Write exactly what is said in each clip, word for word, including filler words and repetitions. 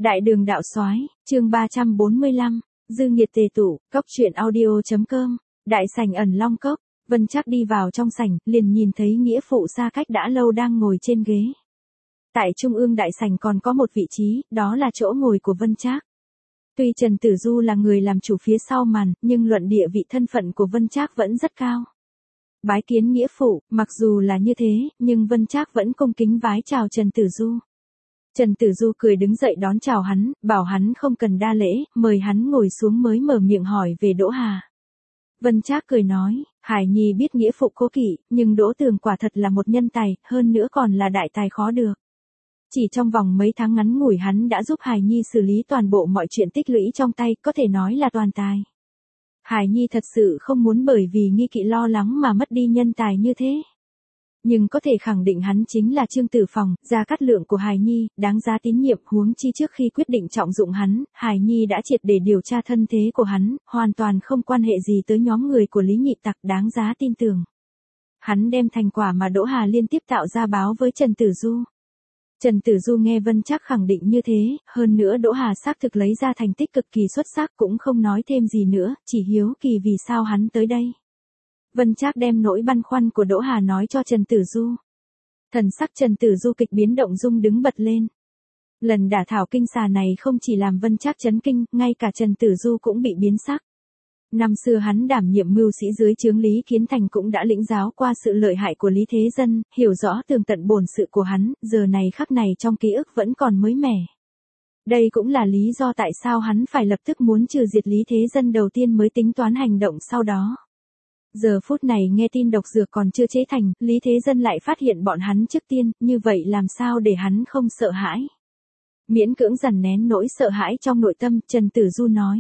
Đại đường đạo soái, chương ba trăm bốn mươi lăm, dư nghiệt tề tụ, cốc truyện audio.com, đại sảnh ẩn long cốc, Vân Trác đi vào trong sảnh, liền nhìn thấy nghĩa phụ xa cách đã lâu đang ngồi trên ghế. Tại trung ương đại sảnh còn có một vị trí, đó là chỗ ngồi của Vân Trác. Tuy Trần Tử Du là người làm chủ phía sau màn, nhưng luận địa vị thân phận của Vân Trác vẫn rất cao. Bái kiến nghĩa phụ, mặc dù là như thế, nhưng Vân Trác vẫn cung kính vái chào Trần Tử Du. Trần Tử Du cười đứng dậy đón chào hắn, bảo hắn không cần đa lễ, mời hắn ngồi xuống mới mở miệng hỏi về Đỗ Hà. Vân Trác cười nói, Hải Nhi biết nghĩa phụ cố kỵ, nhưng Đỗ Tường quả thật là một nhân tài, hơn nữa còn là đại tài khó được. Chỉ trong vòng mấy tháng ngắn ngủi hắn đã giúp Hải Nhi xử lý toàn bộ mọi chuyện tích lũy trong tay, có thể nói là toàn tài. Hải Nhi thật sự không muốn bởi vì nghi kỵ lo lắng mà mất đi nhân tài như thế. Nhưng có thể khẳng định hắn chính là Trương Tử Phòng, gia cát lượng của Hải Nhi, đáng giá tín nhiệm. Huống chi trước khi quyết định trọng dụng hắn, Hải Nhi đã triệt để điều tra thân thế của hắn, hoàn toàn không quan hệ gì tới nhóm người của Lý Nhị Tặc, đáng giá tin tưởng. Hắn đem thành quả mà Đỗ Hà liên tiếp tạo ra báo với Trần Tử Du. Trần Tử Du nghe Vân Trác khẳng định như thế, hơn nữa Đỗ Hà xác thực lấy ra thành tích cực kỳ xuất sắc, cũng không nói thêm gì nữa, chỉ hiếu kỳ vì sao hắn tới đây. Vân Trác đem nỗi băn khoăn của Đỗ Hà nói cho Trần Tử Du. Thần sắc Trần Tử Du kịch biến động dung đứng bật lên. Lần đả thảo kinh xà này không chỉ làm Vân Trác chấn kinh, ngay cả Trần Tử Du cũng bị biến sắc. Năm xưa hắn đảm nhiệm mưu sĩ dưới trướng Lý Kiến Thành cũng đã lĩnh giáo qua sự lợi hại của Lý Thế Dân, hiểu rõ tường tận bổn sự của hắn, giờ này khắc này trong ký ức vẫn còn mới mẻ. Đây cũng là lý do tại sao hắn phải lập tức muốn trừ diệt Lý Thế Dân đầu tiên mới tính toán hành động sau đó. Giờ phút này nghe tin độc dược còn chưa chế thành, Lý Thế Dân lại phát hiện bọn hắn trước tiên, như vậy làm sao để hắn không sợ hãi. Miễn cưỡng dằn nén nỗi sợ hãi trong nội tâm, Trần Tử Du nói.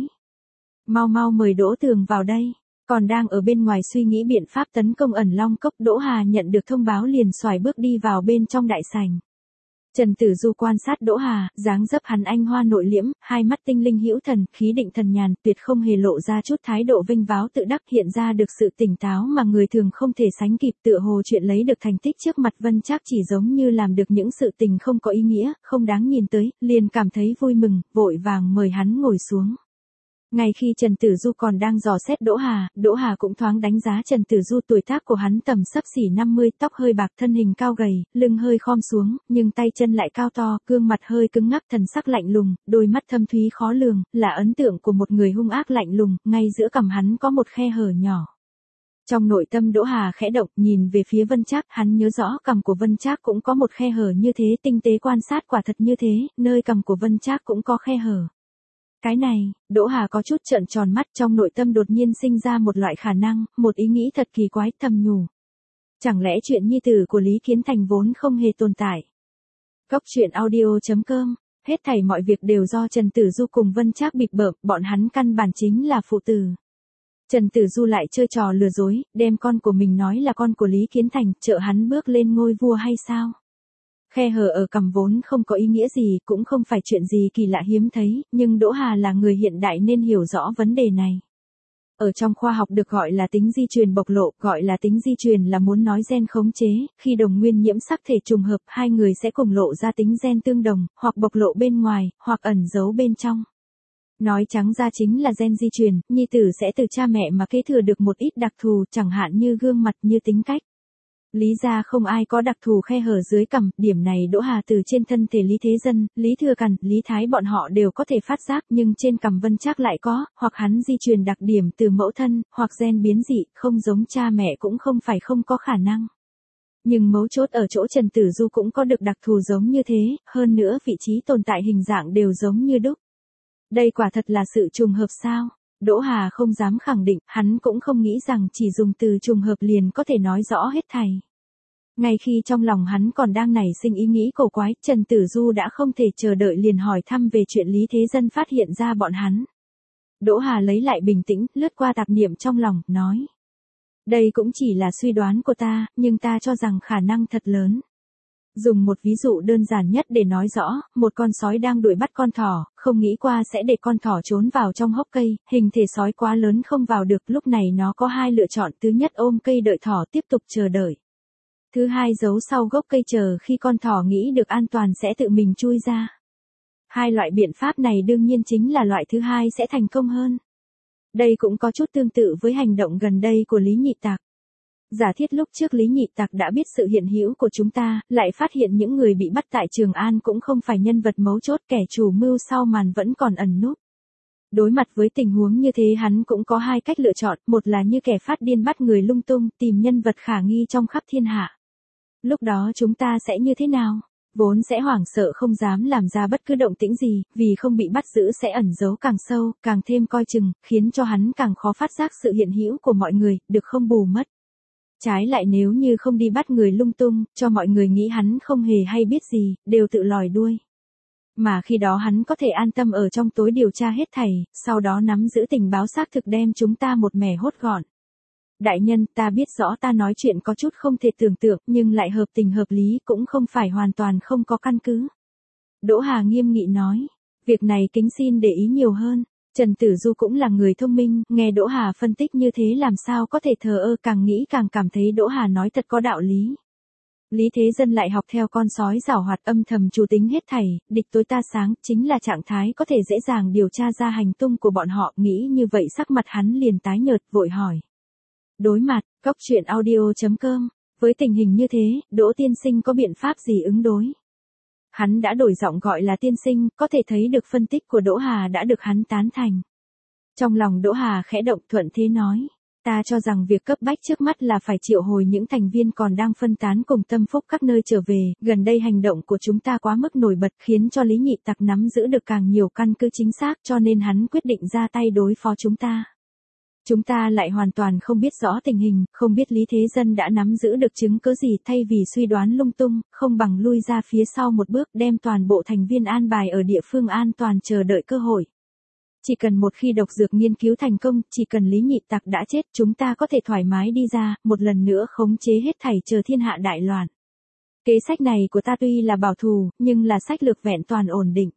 Mau mau mời Đỗ Tường vào đây. Còn đang ở bên ngoài suy nghĩ biện pháp tấn công ẩn long cốc, Đỗ Hà nhận được thông báo liền xoài bước đi vào bên trong đại sảnh. Trần Tử Du quan sát Đỗ Hà, dáng dấp hắn anh hoa nội liễm, hai mắt tinh linh hữu thần, khí định thần nhàn, tuyệt không hề lộ ra chút thái độ vinh váo tự đắc, hiện ra được sự tỉnh táo mà người thường không thể sánh kịp, tựa hồ chuyện lấy được thành tích trước mặt Vân Trác chỉ giống như làm được những sự tình không có ý nghĩa, không đáng nhìn tới, liền cảm thấy vui mừng, vội vàng mời hắn ngồi xuống. Ngay khi Trần Tử Du còn đang dò xét Đỗ Hà, Đỗ Hà cũng thoáng đánh giá Trần Tử Du. Tuổi tác của hắn tầm xấp xỉ năm mươi, tóc hơi bạc, thân hình cao gầy, lưng hơi khom xuống, nhưng tay chân lại cao to, gương mặt hơi cứng ngắc, thần sắc lạnh lùng, đôi mắt thâm thúy khó lường, là ấn tượng của một người hung ác lạnh lùng, ngay giữa cằm hắn có một khe hở nhỏ. Trong nội tâm Đỗ Hà khẽ động, nhìn về phía Vân Trác, hắn nhớ rõ cằm của Vân Trác cũng có một khe hở như thế, tinh tế quan sát quả thật như thế, nơi cằm của Vân Trác cũng có khe hở. Cái này, Đỗ Hà có chút trợn tròn mắt, trong nội tâm đột nhiên sinh ra một loại khả năng, một ý nghĩ thật kỳ quái, thầm nhủ. Chẳng lẽ chuyện nhi tử của Lý Kiến Thành vốn không hề tồn tại? Cốc truyện audio.com, hết thảy mọi việc đều do Trần Tử Du cùng Vân Trác bịp bợm, bọn hắn căn bản chính là phụ tử. Trần Tử Du lại chơi trò lừa dối, đem con của mình nói là con của Lý Kiến Thành, trợ hắn bước lên ngôi vua hay sao? Khe hở ở cằm vốn không có ý nghĩa gì, cũng không phải chuyện gì kỳ lạ hiếm thấy, nhưng Đỗ Hà là người hiện đại nên hiểu rõ vấn đề này. Ở trong khoa học được gọi là tính di truyền bộc lộ, gọi là tính di truyền là muốn nói gen khống chế, khi đồng nguyên nhiễm sắc thể trùng hợp, hai người sẽ cùng lộ ra tính gen tương đồng, hoặc bộc lộ bên ngoài, hoặc ẩn giấu bên trong. Nói trắng ra chính là gen di truyền, nhi tử sẽ từ cha mẹ mà kế thừa được một ít đặc thù, chẳng hạn như gương mặt, như tính cách. Lý gia không ai có đặc thù khe hở dưới cằm, điểm này Đỗ Hà từ trên thân thể Lý Thế Dân, Lý Thừa Càn, Lý Thái bọn họ đều có thể phát giác, nhưng trên cằm Vân Trác lại có, hoặc hắn di truyền đặc điểm từ mẫu thân, hoặc gen biến dị, không giống cha mẹ cũng không phải không có khả năng. Nhưng mấu chốt ở chỗ Trần Tử Du cũng có được đặc thù giống như thế, hơn nữa vị trí tồn tại hình dạng đều giống như đúc. Đây quả thật là sự trùng hợp sao? Đỗ Hà không dám khẳng định, hắn cũng không nghĩ rằng chỉ dùng từ trùng hợp liền có thể nói rõ hết thảy. Ngay khi trong lòng hắn còn đang nảy sinh ý nghĩ cổ quái, Trần Tử Du đã không thể chờ đợi liền hỏi thăm về chuyện Lý Thế Dân phát hiện ra bọn hắn. Đỗ Hà lấy lại bình tĩnh, lướt qua tạp niệm trong lòng, nói. Đây cũng chỉ là suy đoán của ta, nhưng ta cho rằng khả năng thật lớn. Dùng một ví dụ đơn giản nhất để nói rõ, một con sói đang đuổi bắt con thỏ, không nghĩ qua sẽ để con thỏ trốn vào trong hốc cây, hình thể sói quá lớn không vào được, lúc này nó có hai lựa chọn, thứ nhất ôm cây đợi thỏ tiếp tục chờ đợi. Thứ hai giấu sau gốc cây chờ khi con thỏ nghĩ được an toàn sẽ tự mình chui ra. Hai loại biện pháp này đương nhiên chính là loại thứ hai sẽ thành công hơn. Đây cũng có chút tương tự với hành động gần đây của Lý Nhị Tạc. Giả thiết lúc trước Lý Nhị Tạc đã biết sự hiện hữu của chúng ta, lại phát hiện những người bị bắt tại Trường An cũng không phải nhân vật mấu chốt, kẻ chủ mưu sau màn vẫn còn ẩn núp. Đối mặt với tình huống như thế hắn cũng có hai cách lựa chọn, một là như kẻ phát điên bắt người lung tung, tìm nhân vật khả nghi trong khắp thiên hạ. Lúc đó chúng ta sẽ như thế nào? Vốn sẽ hoảng sợ không dám làm ra bất cứ động tĩnh gì, vì không bị bắt giữ sẽ ẩn giấu càng sâu, càng thêm coi chừng, khiến cho hắn càng khó phát giác sự hiện hữu của mọi người, được không bù mất. Trái lại nếu như không đi bắt người lung tung, cho mọi người nghĩ hắn không hề hay biết gì, đều tự lòi đuôi. Mà khi đó hắn có thể an tâm ở trong tối điều tra hết thảy, sau đó nắm giữ tình báo xác thực đem chúng ta một mẻ hốt gọn. Đại nhân, ta biết rõ ta nói chuyện có chút không thể tưởng tượng, nhưng lại hợp tình hợp lý, cũng không phải hoàn toàn không có căn cứ. Đỗ Hà nghiêm nghị nói, việc này kính xin để ý nhiều hơn. Trần Tử Du cũng là người thông minh, nghe Đỗ Hà phân tích như thế làm sao có thể thờ ơ, càng nghĩ càng cảm thấy Đỗ Hà nói thật có đạo lý. Lý Thế Dân lại học theo con sói giảo hoạt âm thầm chủ tính hết thảy, địch tối ta sáng, chính là trạng thái có thể dễ dàng điều tra ra hành tung của bọn họ, nghĩ như vậy sắc mặt hắn liền tái nhợt, vội hỏi. Đối mặt, Cốc Truyện Audio chấm com, với tình hình như thế, Đỗ tiên sinh có biện pháp gì ứng đối? Hắn đã đổi giọng gọi là tiên sinh, có thể thấy được phân tích của Đỗ Hà đã được hắn tán thành. Trong lòng Đỗ Hà khẽ động, thuận thế nói. Ta cho rằng việc cấp bách trước mắt là phải triệu hồi những thành viên còn đang phân tán cùng Tâm Phúc các nơi trở về, gần đây hành động của chúng ta quá mức nổi bật khiến cho Lý Nhị Tặc nắm giữ được càng nhiều căn cứ chính xác, cho nên hắn quyết định ra tay đối phó chúng ta. Chúng ta lại hoàn toàn không biết rõ tình hình, không biết Lý Thế Dân đã nắm giữ được chứng cứ gì, thay vì suy đoán lung tung, không bằng lui ra phía sau một bước, đem toàn bộ thành viên an bài ở địa phương an toàn chờ đợi cơ hội. Chỉ cần một khi độc dược nghiên cứu thành công, chỉ cần Lý Nhị Tặc đã chết, chúng ta có thể thoải mái đi ra, một lần nữa khống chế hết thảy chờ thiên hạ đại loạn. Kế sách này của ta tuy là bảo thủ, nhưng là sách lược vẹn toàn ổn định.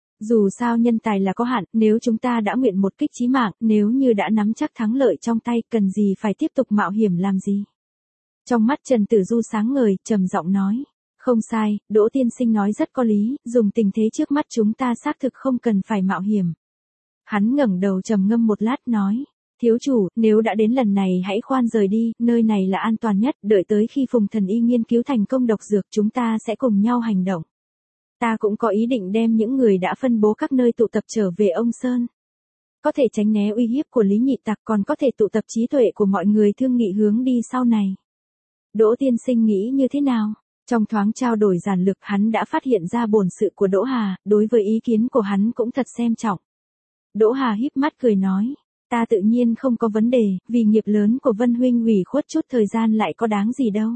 Dù sao nhân tài là có hạn, nếu chúng ta đã nguyện một kích chí mạng, nếu như đã nắm chắc thắng lợi trong tay, cần gì phải tiếp tục mạo hiểm làm gì. Trong mắt Trần Tử Du sáng ngời, trầm giọng nói. Không sai, Đỗ tiên sinh nói rất có lý, dùng tình thế trước mắt chúng ta xác thực không cần phải mạo hiểm. Hắn ngẩng đầu trầm ngâm một lát nói. Thiếu chủ, nếu đã đến lần này hãy khoan rời đi, nơi này là an toàn nhất, đợi tới khi Phùng Thần Y nghiên cứu thành công độc dược chúng ta sẽ cùng nhau hành động. Ta cũng có ý định đem những người đã phân bố các nơi tụ tập trở về Ông Sơn. Có thể tránh né uy hiếp của Lý Nhị Tặc, còn có thể tụ tập trí tuệ của mọi người thương nghị hướng đi sau này. Đỗ tiên sinh nghĩ như thế nào? Trong thoáng trao đổi giản lược hắn đã phát hiện ra bổn sự của Đỗ Hà, đối với ý kiến của hắn cũng thật xem trọng. Đỗ Hà híp mắt cười nói, ta tự nhiên không có vấn đề, vì nghiệp lớn của Vân huynh ủy khuất chút thời gian lại có đáng gì đâu.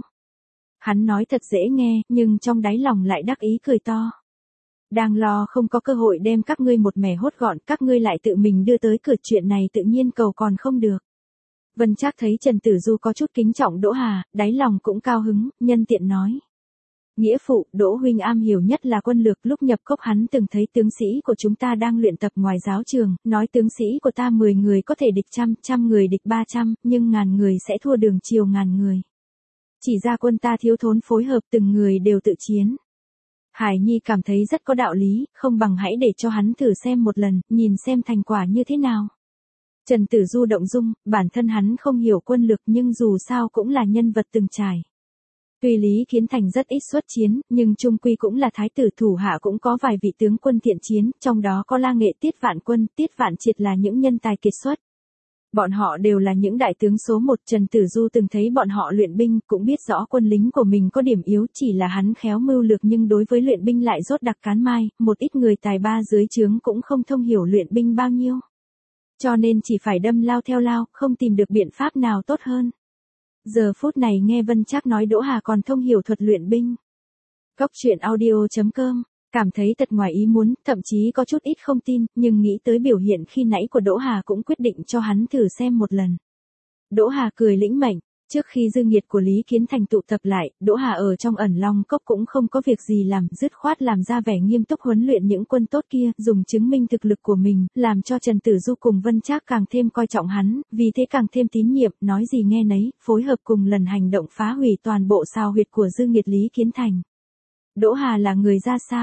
Hắn nói thật dễ nghe, nhưng trong đáy lòng lại đắc ý cười to. Đang lo không có cơ hội đem các ngươi một mẻ hốt gọn, các ngươi lại tự mình đưa tới cửa, chuyện này tự nhiên cầu còn không được. Vân Trác thấy Trần Tử Du có chút kính trọng Đỗ Hà, đáy lòng cũng cao hứng, nhân tiện nói. Nghĩa phụ, Đỗ huynh am hiểu nhất là quân lược, lúc nhập cốc hắn từng thấy tướng sĩ của chúng ta đang luyện tập ngoài giáo trường, nói tướng sĩ của ta mười người có thể địch trăm, trăm người địch ba trăm, nhưng ngàn người sẽ thua đường chiều ngàn người. Chỉ ra quân ta thiếu thốn phối hợp, từng người đều tự chiến. Hải Nhi cảm thấy rất có đạo lý, không bằng hãy để cho hắn thử xem một lần, nhìn xem thành quả như thế nào. Trần Tử Du động dung, bản thân hắn không hiểu quân lược nhưng dù sao cũng là nhân vật từng trải. Tuy Lý Kiến Thành rất ít xuất chiến, nhưng chung quy cũng là thái tử, thủ hạ cũng có vài vị tướng quân thiện chiến, trong đó có La Nghệ, Tiết Vạn Quân, Tiết Vạn Triệt là những nhân tài kiệt xuất. Bọn họ đều là những đại tướng số một, Trần Tử Du từng thấy bọn họ luyện binh, cũng biết rõ quân lính của mình có điểm yếu, chỉ là hắn khéo mưu lược nhưng đối với luyện binh lại rốt đặc cán mai, một ít người tài ba dưới trướng cũng không thông hiểu luyện binh bao nhiêu. Cho nên chỉ phải đâm lao theo lao, không tìm được biện pháp nào tốt hơn. Giờ phút này nghe Vân Trác nói Đỗ Hà còn thông hiểu thuật luyện binh. Cốc Truyện Audio chấm com, cảm thấy thật ngoài ý muốn, thậm chí có chút ít không tin, nhưng nghĩ tới biểu hiện khi nãy của Đỗ Hà cũng quyết định cho hắn thử xem một lần. Đỗ Hà cười lĩnh mệnh, trước khi dư nghiệt của Lý Kiến Thành tụ tập lại, Đỗ Hà ở trong ẩn long cốc cũng không có việc gì làm, dứt khoát làm ra vẻ nghiêm túc huấn luyện những quân tốt kia, dùng chứng minh thực lực của mình, làm cho Trần Tử Du cùng Vân Trác càng thêm coi trọng hắn, vì thế càng thêm tín nhiệm, nói gì nghe nấy, phối hợp cùng lần hành động phá hủy toàn bộ sao huyệt của dư nghiệt Lý Kiến Thành. Đỗ Hà là người ra sao?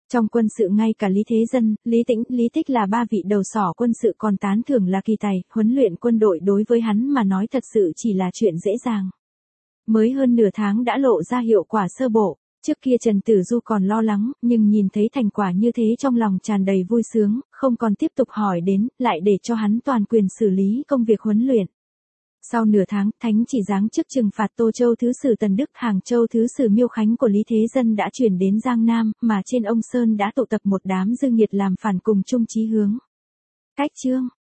Trong quân sự ngay cả Lý Thế Dân, Lý Tĩnh, Lý Tích là ba vị đầu sỏ quân sự còn tán thưởng là kỳ tài, huấn luyện quân đội đối với hắn mà nói thật sự chỉ là chuyện dễ dàng. Mới hơn nửa tháng đã lộ ra hiệu quả sơ bộ, trước kia Trần Tử Du còn lo lắng, nhưng nhìn thấy thành quả như thế trong lòng tràn đầy vui sướng, không còn tiếp tục hỏi đến, lại để cho hắn toàn quyền xử lý công việc huấn luyện. Sau nửa tháng, Thánh chỉ giáng chức trừng phạt Tô Châu Thứ sử Tần Đức, Hàng Châu Thứ sử Miêu Khánh của Lý Thế Dân đã chuyển đến Giang Nam, mà trên ông Sơn đã tụ tập một đám dư nghiệt làm phản cùng chung chí hướng. Cách chương